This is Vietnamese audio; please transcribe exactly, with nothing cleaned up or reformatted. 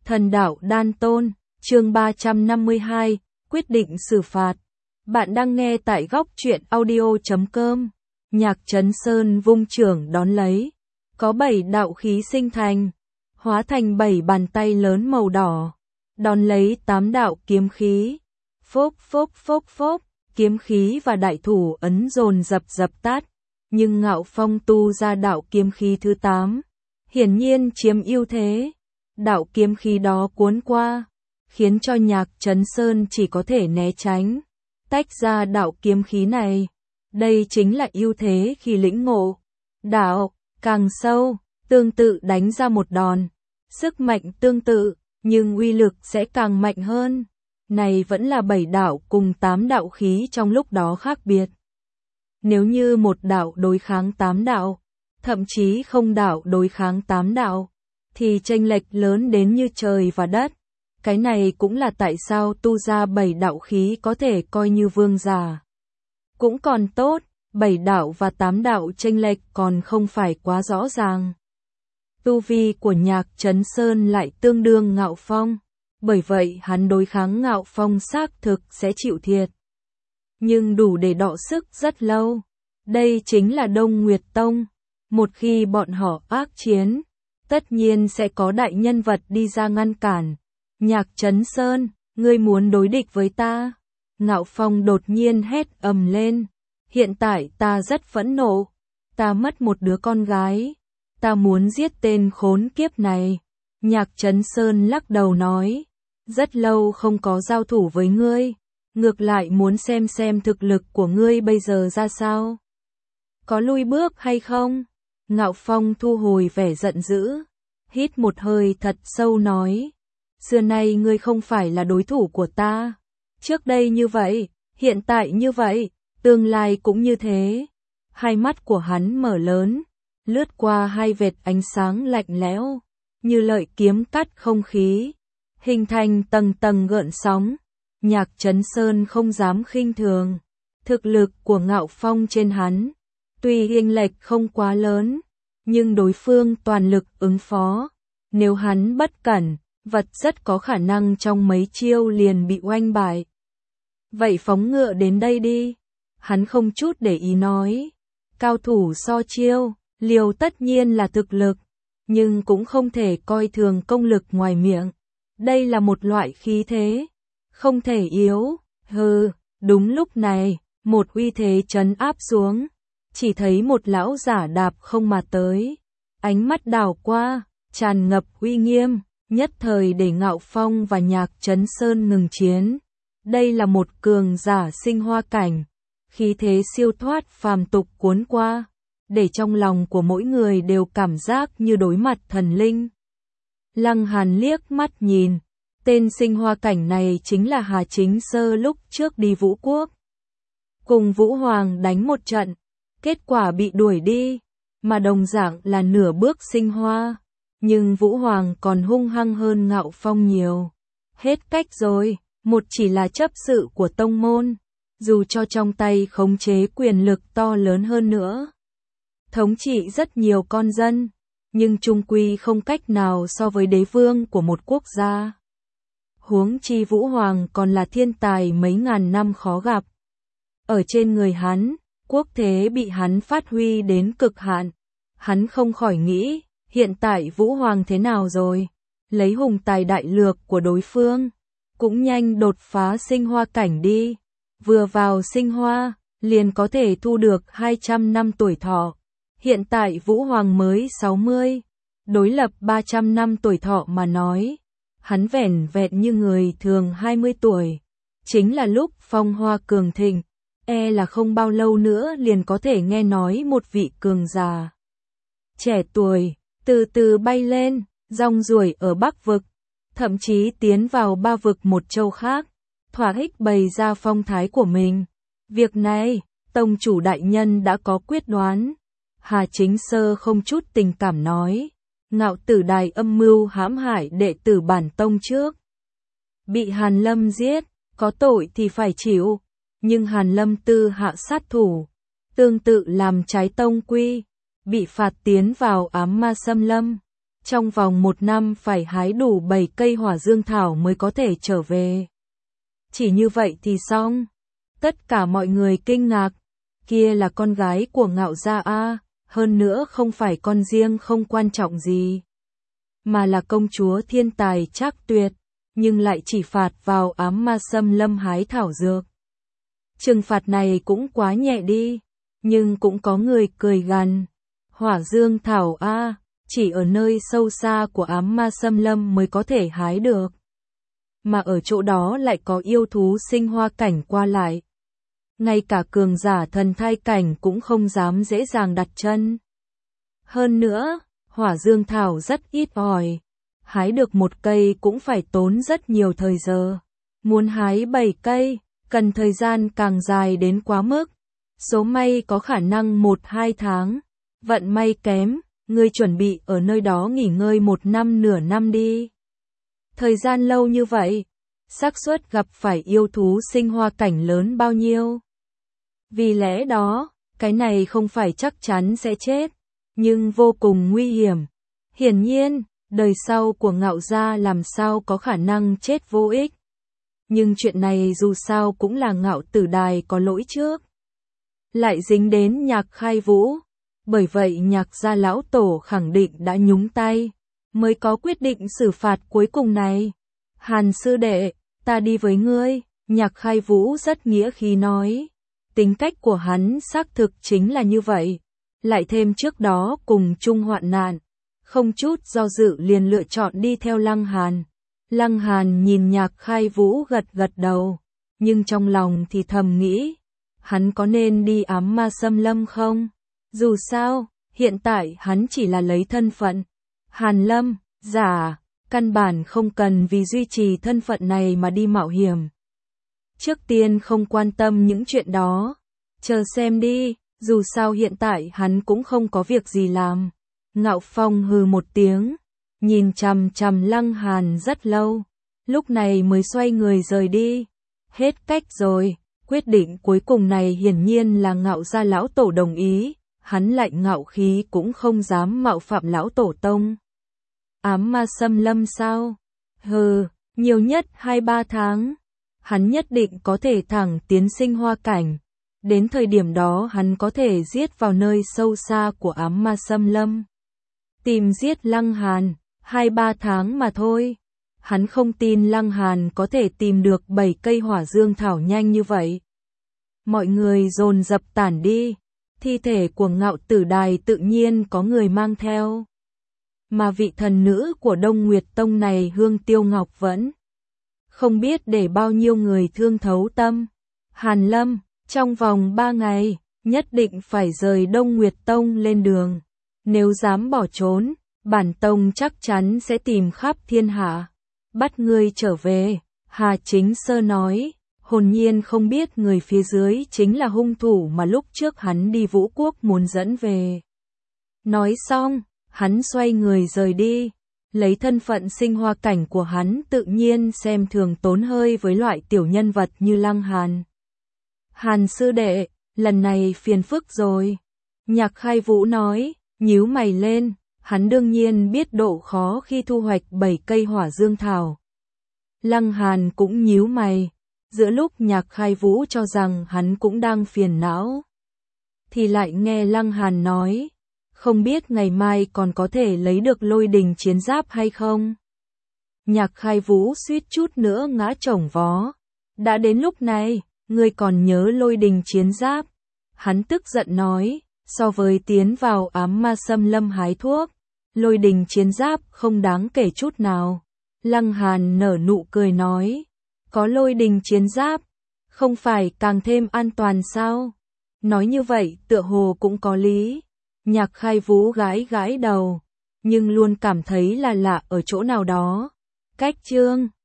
Thần đạo đan tôn, chương ba trăm năm mươi hai, quyết định xử phạt. Bạn đang nghe tại góc truyện audio chấm com. Nhạc Trấn Sơn vung chưởng đón lấy. Có bảy đạo khí sinh thành, hóa thành bảy bàn tay lớn màu đỏ. Đón lấy tám đạo kiếm khí. Phốc phốc phốc phốc, kiếm khí và đại thủ ấn dồn dập dập tắt. Nhưng Ngạo Phong tu ra đạo kiếm khí thứ tám. Hiển nhiên chiếm ưu thế. Đạo kiếm khí đó cuốn qua, khiến cho Nhạc Trấn Sơn chỉ có thể né tránh, tách ra đạo kiếm khí này. Đây chính là ưu thế khi lĩnh ngộ. Đạo, càng sâu, tương tự đánh ra một đòn. Sức mạnh tương tự, nhưng uy lực sẽ càng mạnh hơn. Này vẫn là bảy đạo cùng tám đạo khí trong lúc đó khác biệt. Nếu như một đạo đối kháng tám đạo, thậm chí không đạo đối kháng tám đạo, thì chênh lệch lớn đến như trời và đất. Cái này cũng là tại sao tu ra bảy đạo khí có thể coi như vương giả. Cũng còn tốt, bảy đạo và tám đạo chênh lệch còn không phải quá rõ ràng. Tu vi của Nhạc Trấn Sơn lại tương đương Ngạo Phong, bởi vậy hắn đối kháng Ngạo Phong xác thực sẽ chịu thiệt. Nhưng đủ để đọ sức rất lâu. Đây chính là Đông Nguyệt Tông. Một khi bọn họ ác chiến, tất nhiên sẽ có đại nhân vật đi ra ngăn cản. Nhạc Trấn Sơn, ngươi muốn đối địch với ta? Ngạo Phong đột nhiên hét ầm lên. Hiện tại ta rất phẫn nộ. Ta mất một đứa con gái. Ta muốn giết tên khốn kiếp này. Nhạc Trấn Sơn lắc đầu nói. Rất lâu không có giao thủ với ngươi. Ngược lại muốn xem xem thực lực của ngươi bây giờ ra sao. Có lui bước hay không? Ngạo Phong thu hồi vẻ giận dữ. Hít một hơi thật sâu nói. Xưa nay ngươi không phải là đối thủ của ta. Trước đây như vậy, hiện tại như vậy, tương lai cũng như thế. Hai mắt của hắn mở lớn, lướt qua hai vệt ánh sáng lạnh lẽo, như lợi kiếm cắt không khí, hình thành tầng tầng gợn sóng. Nhạc Trấn Sơn không dám khinh thường. Thực lực của Ngạo Phong trên hắn, tuy chênh lệch không quá lớn, nhưng đối phương toàn lực ứng phó. Nếu hắn bất cẩn, vật rất có khả năng trong mấy chiêu liền bị oanh bại. Vậy phóng ngựa đến đây đi. Hắn không chút để ý nói. Cao thủ so chiêu, liều tất nhiên là thực lực, nhưng cũng không thể coi thường công lực ngoài miệng. Đây là một loại khí thế, không thể yếu. Hừ, đúng lúc này, một uy thế trấn áp xuống. Chỉ thấy một lão giả đạp không mà tới. Ánh mắt đảo qua, tràn ngập uy nghiêm, nhất thời để Ngạo Phong và Nhạc Trấn Sơn ngừng chiến. Đây là một cường giả sinh hoa cảnh. Khí thế siêu thoát phàm tục cuốn qua, để trong lòng của mỗi người đều cảm giác như đối mặt thần linh. Lăng Hàn liếc mắt nhìn. Tên sinh hoa cảnh này chính là Hà Chính Sơ lúc trước đi Vũ Quốc. Cùng Vũ Hoàng đánh một trận. Kết quả bị đuổi đi, mà đồng dạng là nửa bước sinh hoa. Nhưng Vũ Hoàng còn hung hăng hơn Ngạo Phong nhiều. Hết cách rồi, một chỉ là chấp sự của tông môn. Dù cho trong tay khống chế quyền lực to lớn hơn nữa. Thống trị rất nhiều con dân, nhưng chung quy không cách nào so với đế vương của một quốc gia. Huống chi Vũ Hoàng còn là thiên tài mấy ngàn năm khó gặp. Ở trên người hắn, quốc thế bị hắn phát huy đến cực hạn. Hắn không khỏi nghĩ, hiện tại Vũ Hoàng thế nào rồi? Lấy hùng tài đại lược của đối phương, cũng nhanh đột phá sinh hoa cảnh đi. Vừa vào sinh hoa, liền có thể thu được hai trăm năm tuổi thọ. Hiện tại Vũ Hoàng mới sáu mươi, đối lập ba trăm năm tuổi thọ mà nói. Hắn vẻn vẹn như người thường hai mươi tuổi. Chính là lúc phong hoa cường thịnh. E là không bao lâu nữa liền có thể nghe nói một vị cường già trẻ tuổi, từ từ bay lên, rong ruổi ở Bắc vực, thậm chí tiến vào ba vực một châu khác, thỏa thích bày ra phong thái của mình. Việc này, tông chủ đại nhân đã có quyết đoán. Hà Chính Sơ không chút tình cảm nói, Ngạo Tử Đài âm mưu hãm hại đệ tử bản tông trước. Bị Hàn Lâm giết, có tội thì phải chịu. Nhưng Hàn Lâm tư hạ sát thủ, tương tự làm trái tông quy, bị phạt tiến vào ám ma xâm lâm. trong vòng một năm phải hái đủ bảy cây hỏa dương thảo mới có thể trở về. Chỉ như vậy thì xong. Tất cả mọi người kinh ngạc, kia là con gái của Ngạo gia a, hơn nữa không phải con riêng không quan trọng gì, mà là công chúa thiên tài trác tuyệt, nhưng lại chỉ phạt vào ám ma xâm lâm hái thảo dược. Trừng phạt này cũng quá nhẹ đi, nhưng cũng có người cười gằn, hỏa dương thảo a, chỉ ở nơi sâu xa của ám ma xâm lâm mới có thể hái được. Mà ở chỗ đó lại có yêu thú sinh hoa cảnh qua lại. Ngay cả cường giả thần thai cảnh cũng không dám dễ dàng đặt chân. Hơn nữa, hỏa dương thảo rất ít ỏi. Hái được một cây cũng phải tốn rất nhiều thời giờ. Muốn hái bảy cây, cần thời gian càng dài đến quá mức. Số may có khả năng một hai tháng. Vận may kém, ngươi chuẩn bị ở nơi đó nghỉ ngơi một năm nửa năm đi. Thời gian lâu như vậy, xác suất gặp phải yêu thú sinh hoa cảnh lớn bao nhiêu? Vì lẽ đó, cái này không phải chắc chắn sẽ chết, nhưng vô cùng nguy hiểm. Hiển nhiên, đời sau của Ngạo gia làm sao có khả năng chết vô ích. Nhưng chuyện này dù sao cũng là Ngạo Tử Đài có lỗi trước. Lại dính đến Nhạc Khai Vũ, bởi vậy Nhạc gia lão tổ khẳng định đã nhúng tay, mới có quyết định xử phạt cuối cùng này. Hàn sư đệ, ta đi với ngươi, Nhạc Khai Vũ rất nghĩa khí nói. Tính cách của hắn xác thực chính là như vậy, lại thêm trước đó cùng chung hoạn nạn, không chút do dự liền lựa chọn đi theo Lăng Hàn. Lăng Hàn nhìn Nhạc Khai Vũ gật gật đầu, nhưng trong lòng thì thầm nghĩ, hắn có nên đi ám ma xâm lâm không? Dù sao, hiện tại hắn chỉ là lấy thân phận Hàn Lâm, giả, căn bản không cần vì duy trì thân phận này mà đi mạo hiểm. Trước tiên không quan tâm những chuyện đó, chờ xem đi, dù sao hiện tại hắn cũng không có việc gì làm. Ngạo Phong hừ một tiếng, nhìn chằm chằm Lăng Hàn rất lâu, lúc này mới xoay người rời đi. Hết cách rồi, quyết định cuối cùng này hiển nhiên là Ngạo gia lão tổ đồng ý, hắn lạnh ngạo khí cũng không dám mạo phạm lão tổ tông. Ám ma xâm lâm sao? Hừ, nhiều nhất hai ba tháng. Hắn nhất định có thể thẳng tiến sinh hoa cảnh. Đến thời điểm đó hắn có thể giết vào nơi sâu xa của ám ma xâm lâm. Tìm giết Lăng Hàn, hai ba tháng mà thôi. Hắn không tin Lăng Hàn có thể tìm được bảy cây hỏa dương thảo nhanh như vậy. Mọi người dồn dập tản đi. Thi thể của Ngạo Tử Đài tự nhiên có người mang theo. Mà vị thần nữ của Đông Nguyệt Tông này Hương Tiêu Ngọc vẫn không biết để bao nhiêu người thương thấu tâm. Hàn Lâm, trong vòng ba ngày, nhất định phải rời Đông Nguyệt Tông lên đường. Nếu dám bỏ trốn, bản tông chắc chắn sẽ tìm khắp thiên hạ, bắt ngươi trở về. Hà Chính Sơ nói, hồn nhiên không biết người phía dưới chính là hung thủ mà lúc trước hắn đi Vũ Quốc muốn dẫn về. Nói xong, hắn xoay người rời đi. Lấy thân phận sinh hoa cảnh của hắn tự nhiên xem thường tốn hơi với loại tiểu nhân vật như Lăng Hàn. Hàn sư đệ, lần này phiền phức rồi. Nhạc Khai Vũ nói, nhíu mày lên, hắn đương nhiên biết độ khó khi thu hoạch bảy cây hỏa dương thảo. Lăng Hàn cũng nhíu mày, giữa lúc Nhạc Khai Vũ cho rằng hắn cũng đang phiền não, thì lại nghe Lăng Hàn nói, không biết ngày mai còn có thể lấy được lôi đình chiến giáp hay không? Nhạc Khai Vũ suýt chút nữa ngã chổng vó. Đã đến lúc này, ngươi còn nhớ lôi đình chiến giáp? Hắn tức giận nói, so với tiến vào ám ma xâm lâm hái thuốc, lôi đình chiến giáp không đáng kể chút nào. Lăng Hàn nở nụ cười nói, có lôi đình chiến giáp, không phải càng thêm an toàn sao? Nói như vậy tựa hồ cũng có lý. Nhạc Khai Vũ gãi gãi đầu, nhưng luôn cảm thấy là lạ ở chỗ nào đó. Cách chương